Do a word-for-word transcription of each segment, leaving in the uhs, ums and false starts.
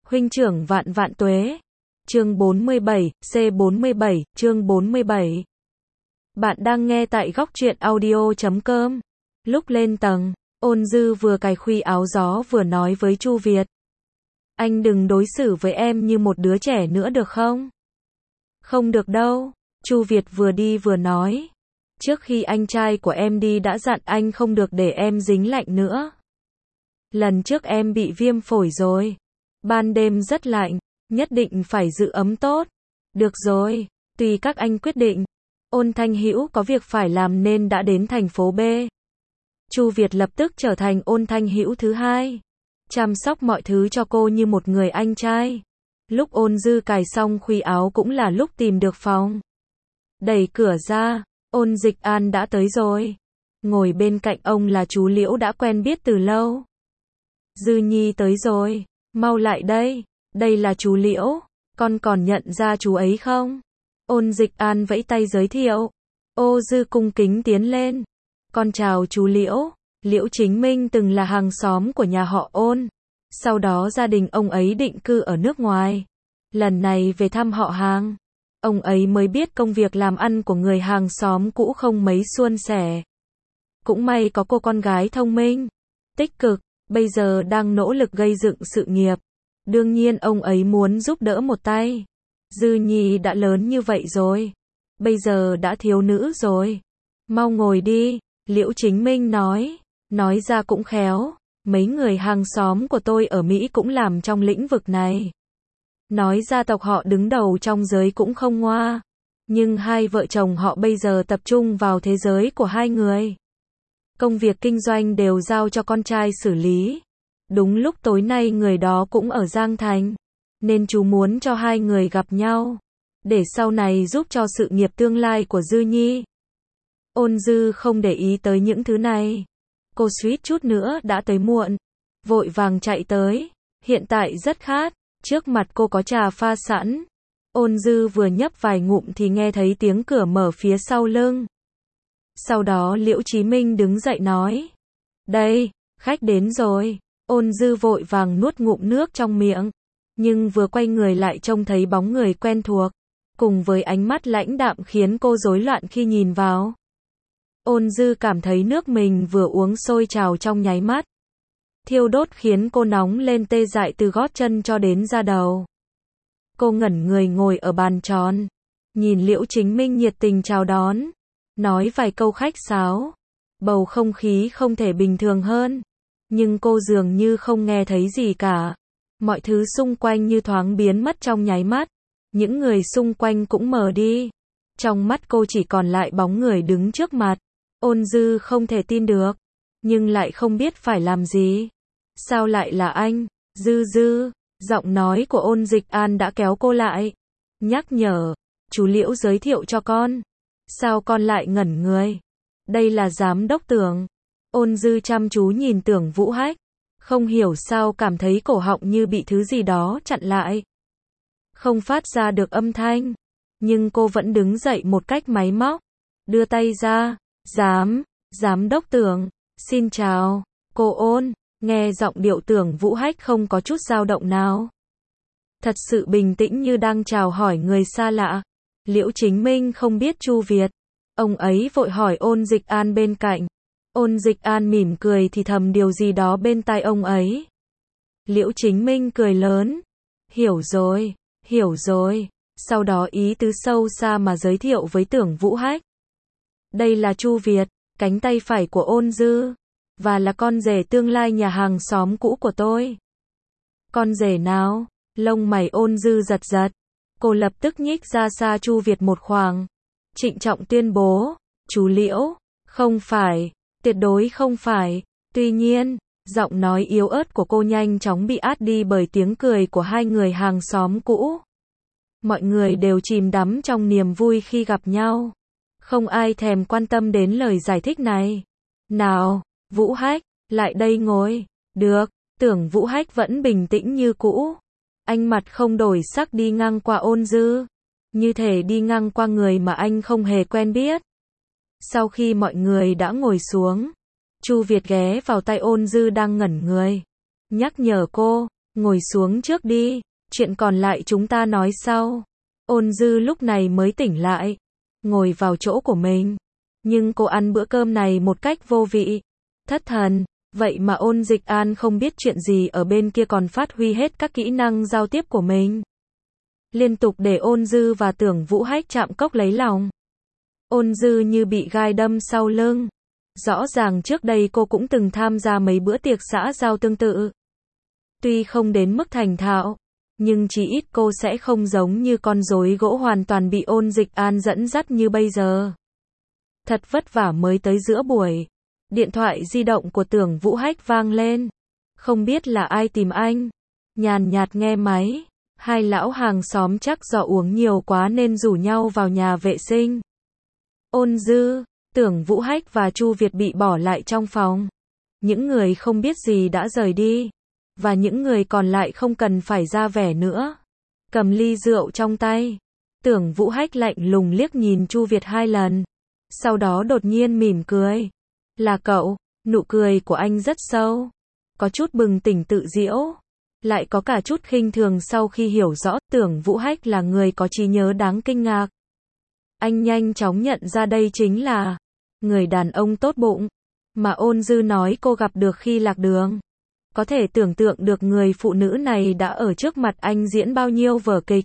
Huynh trưởng vạn vạn tuế. Chương bốn mươi bảy, C bốn mươi bảy, chương bốn mươi bảy. Bạn đang nghe tại góc truyện audio chấm com. Lúc lên tầng, Ôn Dư vừa cài khuy áo gió vừa nói với Chu Việt. Anh đừng đối xử với em như một đứa trẻ nữa được không? Không được đâu, Chu Việt vừa đi vừa nói. Trước khi anh trai của em đi đã dặn anh không được để em dính lạnh nữa. Lần trước em bị viêm phổi rồi. Ban đêm rất lạnh, nhất định phải giữ ấm tốt. Được rồi, tùy các anh quyết định. Ôn Thanh Hữu có việc phải làm nên đã đến thành phố B. Chu Việt lập tức trở thành Ôn Thanh Hữu thứ hai. Chăm sóc mọi thứ cho cô như một người anh trai. Lúc Ôn Dư cài xong khuy áo cũng là lúc tìm được phòng. Đẩy cửa ra, Ôn Dịch An đã tới rồi. Ngồi bên cạnh ông là chú Liễu đã quen biết từ lâu. Dư Nhi tới rồi, mau lại đây, đây là chú Liễu, con còn nhận ra chú ấy không? Ôn Dịch An vẫy tay giới thiệu. Ô Dư cung kính tiến lên. Con chào chú Liễu. Liễu Chính Minh từng là hàng xóm của nhà họ Ôn. Sau đó gia đình ông ấy định cư ở nước ngoài. Lần này về thăm họ hàng, ông ấy mới biết công việc làm ăn của người hàng xóm cũ không mấy suôn sẻ. Cũng may có cô con gái thông minh, tích cực, bây giờ đang nỗ lực gây dựng sự nghiệp. Đương nhiên ông ấy muốn giúp đỡ một tay. Dư Nhi đã lớn như vậy rồi, bây giờ đã thiếu nữ rồi. Mau ngồi đi, Liễu Chính Minh nói. Nói ra cũng khéo, mấy người hàng xóm của tôi ở Mỹ cũng làm trong lĩnh vực này. Nói gia tộc họ đứng đầu trong giới cũng không ngoa. Nhưng hai vợ chồng họ bây giờ tập trung vào thế giới của hai người. Công việc kinh doanh đều giao cho con trai xử lý. Đúng lúc tối nay người đó cũng ở Giang Thành. Nên chú muốn cho hai người gặp nhau. Để sau này giúp cho sự nghiệp tương lai của Dư Nhi. Ôn Dư không để ý tới những thứ này. Cô suýt chút nữa đã tới muộn. Vội vàng chạy tới. Hiện tại rất khát. Trước mặt cô có trà pha sẵn. Ôn Dư vừa nhấp vài ngụm thì nghe thấy tiếng cửa mở phía sau lưng. Sau đó Liễu Chí Minh đứng dậy nói. Đây, khách đến rồi. Ôn Dư vội vàng nuốt ngụm nước trong miệng. Nhưng vừa quay người lại trông thấy bóng người quen thuộc. Cùng với ánh mắt lãnh đạm khiến cô rối loạn khi nhìn vào. Ôn Dư cảm thấy nước mình vừa uống sôi trào trong nháy mắt. Thiêu đốt khiến cô nóng lên tê dại từ gót chân cho đến da đầu. Cô ngẩn người ngồi ở bàn tròn. Nhìn Liễu Chính Minh nhiệt tình chào đón. Nói vài câu khách sáo. Bầu không khí không thể bình thường hơn. Nhưng cô dường như không nghe thấy gì cả. Mọi thứ xung quanh như thoáng biến mất trong nháy mắt. Những người xung quanh cũng mờ đi. Trong mắt cô chỉ còn lại bóng người đứng trước mặt. Ôn Dư không thể tin được. Nhưng lại không biết phải làm gì. Sao lại là anh? Dư Dư. Giọng nói của Ôn Dịch An đã kéo cô lại. Nhắc nhở. Chú Liễu giới thiệu cho con. Sao con lại ngẩn người? Đây là giám đốc Tưởng. Ôn Dư chăm chú nhìn Tưởng Vũ Hách. Không hiểu sao cảm thấy cổ họng như bị thứ gì đó chặn lại. Không phát ra được âm thanh. Nhưng cô vẫn đứng dậy một cách máy móc. Đưa tay ra. Giám, giám đốc Tưởng. Xin chào, cô Ôn. Nghe giọng điệu Tưởng Vũ Hách không có chút dao động nào. Thật sự bình tĩnh như đang chào hỏi người xa lạ. Liễu Chính Minh không biết Chu Việt. Ông ấy vội hỏi Ôn Dịch An bên cạnh. Ôn Dịch An mỉm cười thì thầm điều gì đó bên tai ông ấy. Liễu Chính Minh cười lớn. Hiểu rồi, hiểu rồi. Sau đó ý tứ sâu xa mà giới thiệu với Tưởng Vũ Hách. Đây là Chu Việt, cánh tay phải của Ôn Dư. Và là con rể tương lai nhà hàng xóm cũ của tôi. Con rể nào? Lông mày Ôn Dư giật giật. Cô lập tức nhích ra xa Chu Việt một khoảng. Trịnh trọng tuyên bố. Chú Liễu, không phải, tuyệt đối không phải. Tuy nhiên, giọng nói yếu ớt của cô nhanh chóng bị át đi bởi tiếng cười của hai người hàng xóm cũ. Mọi người đều chìm đắm trong niềm vui khi gặp nhau. Không ai thèm quan tâm đến lời giải thích này. Nào, Vũ Hách, lại đây ngồi. Được, Tưởng Vũ Hách vẫn bình tĩnh như cũ. Anh mặt không đổi sắc đi ngang qua Ôn Dư. Như thể đi ngang qua người mà anh không hề quen biết. Sau khi mọi người đã ngồi xuống, Chu Việt ghé vào tay Ôn Dư đang ngẩn người. Nhắc nhở cô, ngồi xuống trước đi, chuyện còn lại chúng ta nói sau. Ôn Dư lúc này mới tỉnh lại, ngồi vào chỗ của mình. Nhưng cô ăn bữa cơm này một cách vô vị, thất thần, vậy mà Ôn Dịch An không biết chuyện gì ở bên kia còn phát huy hết các kỹ năng giao tiếp của mình. Liên tục để Ôn Dư và Tưởng Vũ Hách chạm cốc lấy lòng. Ôn Dư như bị gai đâm sau lưng. Rõ ràng trước đây cô cũng từng tham gia mấy bữa tiệc xã giao tương tự. Tuy không đến mức thành thạo, nhưng chỉ ít cô sẽ không giống như con rối gỗ hoàn toàn bị Ôn Dịch An dẫn dắt như bây giờ. Thật vất vả mới tới giữa buổi. Điện thoại di động của Tưởng Vũ Hách vang lên. Không biết là ai tìm anh. Nhàn nhạt nghe máy. Hai lão hàng xóm chắc do uống nhiều quá nên rủ nhau vào nhà vệ sinh. Ôn Dư, Tưởng Vũ Hách và Chu Việt bị bỏ lại trong phòng. Những người không biết gì đã rời đi. Và những người còn lại không cần phải ra vẻ nữa. Cầm ly rượu trong tay. Tưởng Vũ Hách lạnh lùng liếc nhìn Chu Việt hai lần. Sau đó đột nhiên mỉm cười. Là cậu, nụ cười của anh rất sâu. Có chút bừng tỉnh tự giễu. Lại có cả chút khinh thường sau khi hiểu rõ Tưởng Vũ Hách là người có trí nhớ đáng kinh ngạc. Anh nhanh chóng nhận ra đây chính là người đàn ông tốt bụng mà Ôn Dư nói cô gặp được khi lạc đường. Có thể tưởng tượng được người phụ nữ này đã ở trước mặt anh diễn bao nhiêu vở kịch.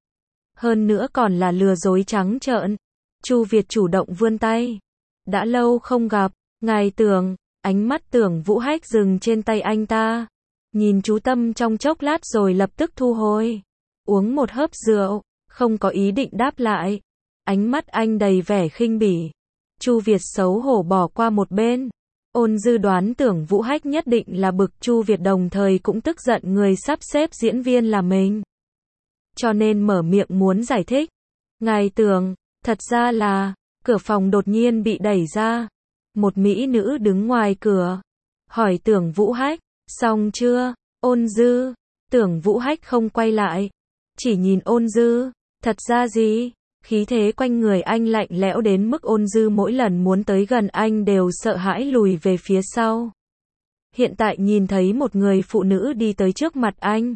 Hơn nữa còn là lừa dối trắng trợn. Chu Việt chủ động vươn tay. Đã lâu không gặp, ngài Tưởng. Ánh mắt Tưởng Vũ Hách dừng trên tay anh ta. Nhìn chú tâm trong chốc lát rồi lập tức thu hồi. Uống một hớp rượu, không có ý định đáp lại. Ánh mắt anh đầy vẻ khinh bỉ. Chu Việt xấu hổ bỏ qua một bên. Ôn Dư đoán Tưởng Vũ Hách nhất định là bực Chu Việt, đồng thời cũng tức giận người sắp xếp diễn viên là mình. Cho nên mở miệng muốn giải thích. Ngài Tưởng, thật ra là, cửa phòng đột nhiên bị đẩy ra. Một mỹ nữ đứng ngoài cửa. Hỏi Tưởng Vũ Hách, xong chưa? Ôn Dư, Tưởng Vũ Hách không quay lại. Chỉ nhìn Ôn Dư, thật ra gì? Khí thế quanh người anh lạnh lẽo đến mức Ôn Dư mỗi lần muốn tới gần anh đều sợ hãi lùi về phía sau. Hiện tại nhìn thấy một người phụ nữ đi tới trước mặt anh.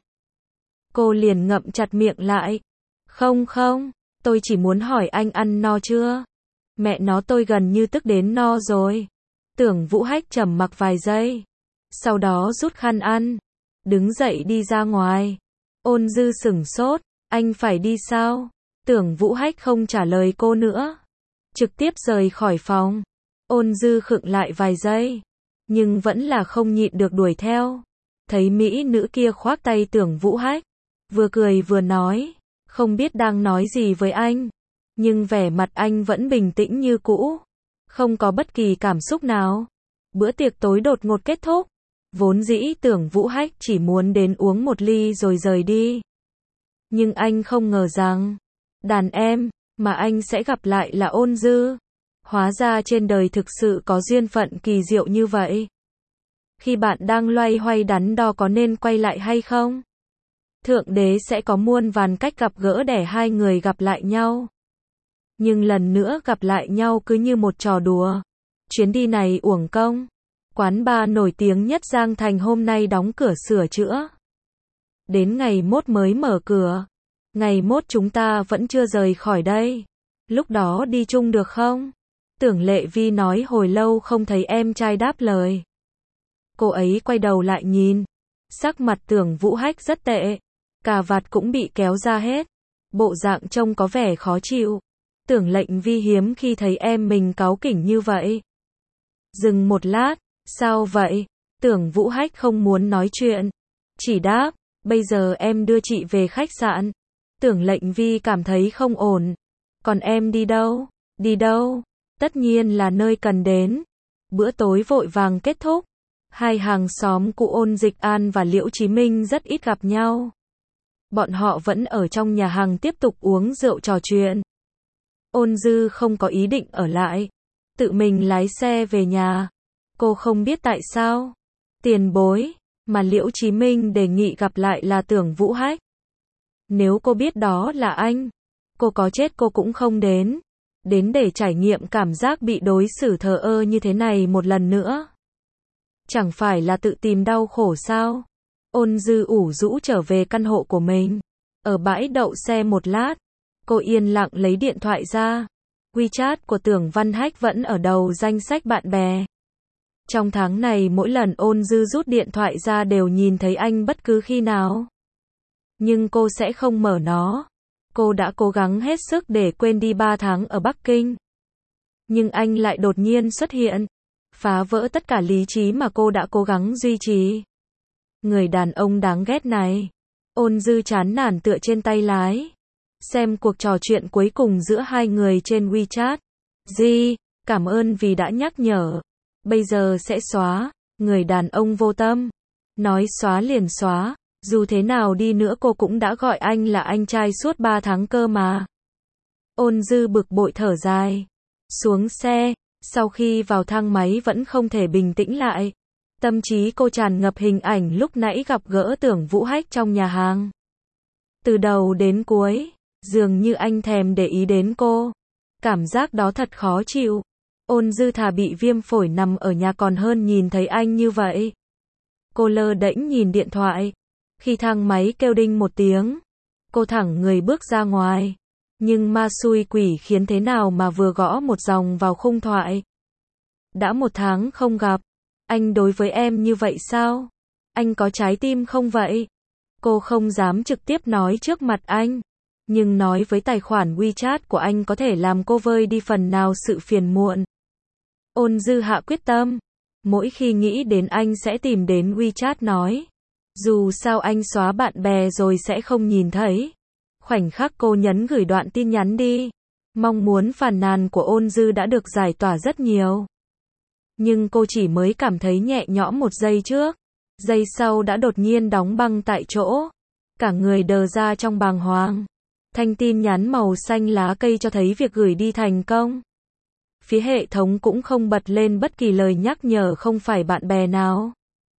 Cô liền ngậm chặt miệng lại. Không không, tôi chỉ muốn hỏi anh ăn no chưa? Mẹ nó tôi gần như tức đến no rồi. Tưởng Vũ Hách trầm mặc vài giây. Sau đó rút khăn ăn. Đứng dậy đi ra ngoài. Ôn Dư sửng sốt. Anh phải đi sao? Tưởng Vũ Hách không trả lời cô nữa. Trực tiếp rời khỏi phòng. Ôn Dư khựng lại vài giây. Nhưng vẫn là không nhịn được đuổi theo. Thấy mỹ nữ kia khoác tay Tưởng Vũ Hách. Vừa cười vừa nói. Không biết đang nói gì với anh. Nhưng vẻ mặt anh vẫn bình tĩnh như cũ. Không có bất kỳ cảm xúc nào. Bữa tiệc tối đột ngột kết thúc. Vốn dĩ Tưởng Vũ Hách chỉ muốn đến uống một ly rồi rời đi. Nhưng anh không ngờ rằng, đàn em mà anh sẽ gặp lại là Ôn Dư. Hóa ra trên đời thực sự có duyên phận kỳ diệu như vậy. Khi bạn đang loay hoay đắn đo có nên quay lại hay không, Thượng Đế sẽ có muôn vàn cách gặp gỡ để hai người gặp lại nhau. Nhưng lần nữa gặp lại nhau cứ như một trò đùa. Chuyến đi này uổng công. Quán bar nổi tiếng nhất Giang Thành hôm nay đóng cửa sửa chữa. Đến ngày mốt mới mở cửa. Ngày mốt chúng ta vẫn chưa rời khỏi đây. Lúc đó đi chung được không? Tưởng Lệ Vi nói hồi lâu không thấy em trai đáp lời. Cô ấy quay đầu lại nhìn. Sắc mặt Tưởng Vũ Hách rất tệ. Cà vạt cũng bị kéo ra hết. Bộ dạng trông có vẻ khó chịu. Tưởng Lệnh Vi hiếm khi thấy em mình cáu kỉnh như vậy. Dừng một lát. Sao vậy? Tưởng Vũ Hách không muốn nói chuyện. Chỉ đáp, bây giờ em đưa chị về khách sạn. Tưởng Lệnh Vi cảm thấy không ổn. Còn em đi đâu? Đi đâu? Tất nhiên là nơi cần đến. Bữa tối vội vàng kết thúc. Hai hàng xóm cụ Ôn Dịch An và Liễu Chí Minh rất ít gặp nhau. Bọn họ vẫn ở trong nhà hàng tiếp tục uống rượu trò chuyện. Ôn Dư không có ý định ở lại. Tự mình lái xe về nhà. Cô không biết tại sao. Tiền bối mà Liễu Chí Minh đề nghị gặp lại là Tưởng Vũ Hách. Nếu cô biết đó là anh, cô có chết cô cũng không đến. Đến để trải nghiệm cảm giác bị đối xử thờ ơ như thế này một lần nữa. Chẳng phải là tự tìm đau khổ sao? Ôn Dư ủ rũ trở về căn hộ của mình. Ở bãi đậu xe một lát, cô yên lặng lấy điện thoại ra. WeChat của Tưởng Văn Hách vẫn ở đầu danh sách bạn bè. Trong tháng này mỗi lần Ôn Dư rút điện thoại ra đều nhìn thấy anh bất cứ khi nào. Nhưng cô sẽ không mở nó. Cô đã cố gắng hết sức để quên đi ba tháng ở Bắc Kinh. Nhưng anh lại đột nhiên xuất hiện, phá vỡ tất cả lý trí mà cô đã cố gắng duy trì. Người đàn ông đáng ghét này. Ôn Dư chán nản tựa trên tay lái. Xem cuộc trò chuyện cuối cùng giữa hai người trên WeChat. Di, cảm ơn vì đã nhắc nhở. Bây giờ sẽ xóa. Người đàn ông vô tâm. Nói xóa liền xóa. Dù thế nào đi nữa cô cũng đã gọi anh là anh trai suốt ba tháng cơ mà. Ôn Dư bực bội thở dài. Xuống xe. Sau khi vào thang máy vẫn không thể bình tĩnh lại. Tâm trí cô tràn ngập hình ảnh lúc nãy gặp gỡ Tưởng Vũ Hách trong nhà hàng. Từ đầu đến cuối, dường như anh thèm để ý đến cô. Cảm giác đó thật khó chịu. Ôn Dư thà bị viêm phổi nằm ở nhà còn hơn nhìn thấy anh như vậy. Cô lơ đễnh nhìn điện thoại. Khi thang máy kêu đinh một tiếng, cô thẳng người bước ra ngoài. Nhưng ma xui quỷ khiến thế nào mà vừa gõ một dòng vào khung thoại. Đã một tháng không gặp. Anh đối với em như vậy sao? Anh có trái tim không vậy? Cô không dám trực tiếp nói trước mặt anh. Nhưng nói với tài khoản WeChat của anh có thể làm cô vơi đi phần nào sự phiền muộn. Ôn Dư hạ quyết tâm. Mỗi khi nghĩ đến anh sẽ tìm đến WeChat nói. Dù sao anh xóa bạn bè rồi sẽ không nhìn thấy. Khoảnh khắc cô nhấn gửi đoạn tin nhắn đi. Mong muốn phàn nàn của Ôn Dư đã được giải tỏa rất nhiều. Nhưng cô chỉ mới cảm thấy nhẹ nhõm một giây trước. Giây sau đã đột nhiên đóng băng tại chỗ. Cả người đờ ra trong bàng hoàng. Thanh tin nhắn màu xanh lá cây cho thấy việc gửi đi thành công. Phía hệ thống cũng không bật lên bất kỳ lời nhắc nhở không phải bạn bè nào.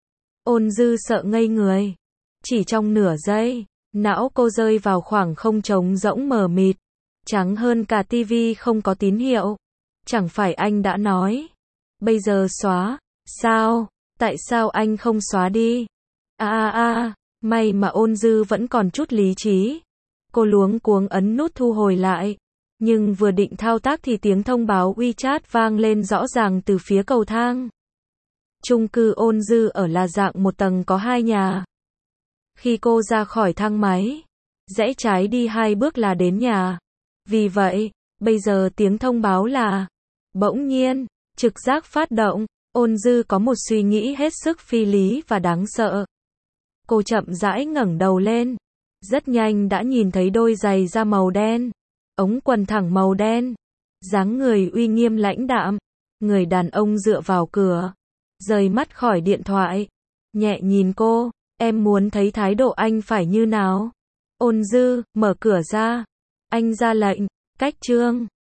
Ôn Dư sợ ngây người. Chỉ trong nửa giây, não cô rơi vào khoảng không trống rỗng mờ mịt. Trắng hơn cả tivi không có tín hiệu. Chẳng phải anh đã nói. Bây giờ xóa. Sao? Tại sao anh không xóa đi? À à à, may mà Ôn Dư vẫn còn chút lý trí. Cô luống cuống ấn nút thu hồi lại. Nhưng vừa định thao tác thì tiếng thông báo WeChat vang lên rõ ràng từ phía cầu thang. Chung cư Ôn Dư ở là dạng một tầng có hai nhà. Khi cô ra khỏi thang máy, rẽ trái đi hai bước là đến nhà. Vì vậy, bây giờ tiếng thông báo là bỗng nhiên, trực giác phát động. Ôn Dư có một suy nghĩ hết sức phi lý và đáng sợ. Cô chậm rãi ngẩng đầu lên. Rất nhanh đã nhìn thấy đôi giày da màu đen. Ống quần thẳng màu đen. Dáng người uy nghiêm lãnh đạm. Người đàn ông dựa vào cửa. Rời mắt khỏi điện thoại. Nhẹ nhìn cô. Em muốn thấy thái độ anh phải như nào? Ôn Dư, mở cửa ra. Anh ra lệnh. Cách chương.